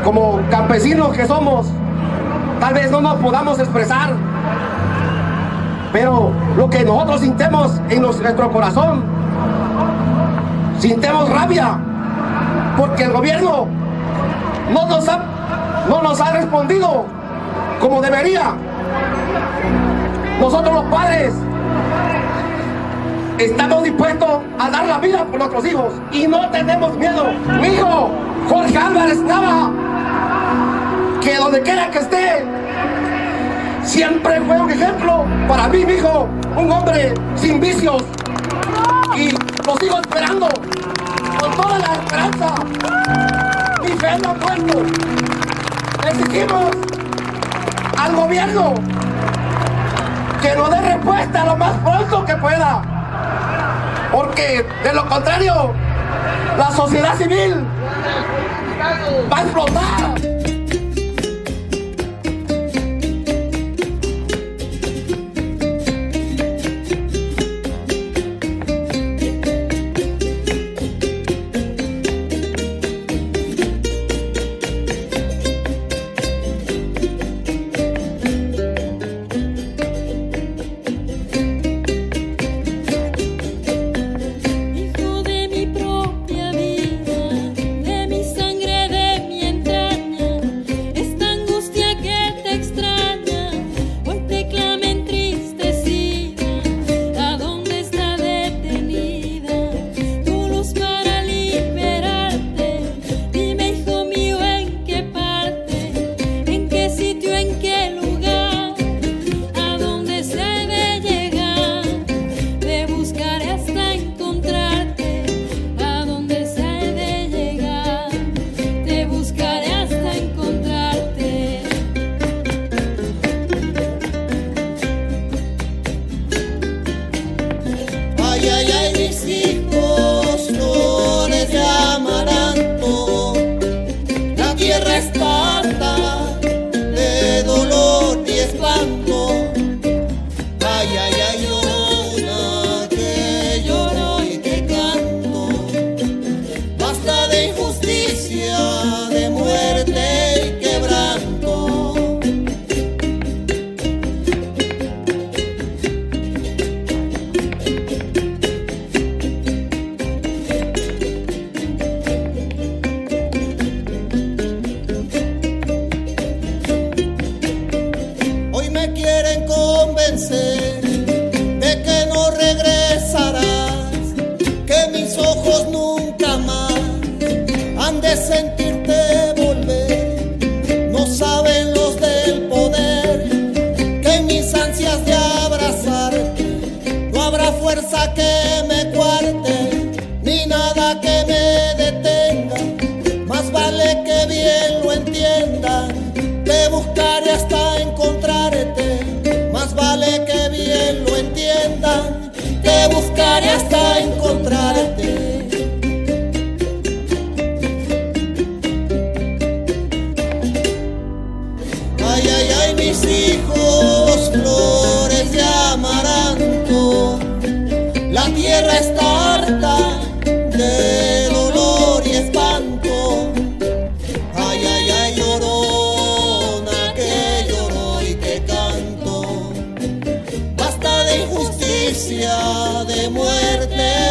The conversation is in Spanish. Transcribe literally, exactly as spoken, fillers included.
como campesinos que somos, tal vez no nos podamos expresar, pero lo que nosotros sintemos en nuestro corazón, sintemos rabia, porque el gobierno no nos ha, no nos ha respondido como debería. Nosotros los padres estamos dispuestos a dar la vida por nuestros hijos y no tenemos miedo. Mi hijo, Jorge Álvarez Nava, que donde quiera que esté, siempre fue un ejemplo para mí, mi hijo, un hombre sin vicios, y lo sigo esperando con toda la esperanza. Mi fe no ha muerto. Exigimos al gobierno que nos dé respuesta lo más pronto que pueda, porque de lo contrario la sociedad civil va a explotar. De muerte.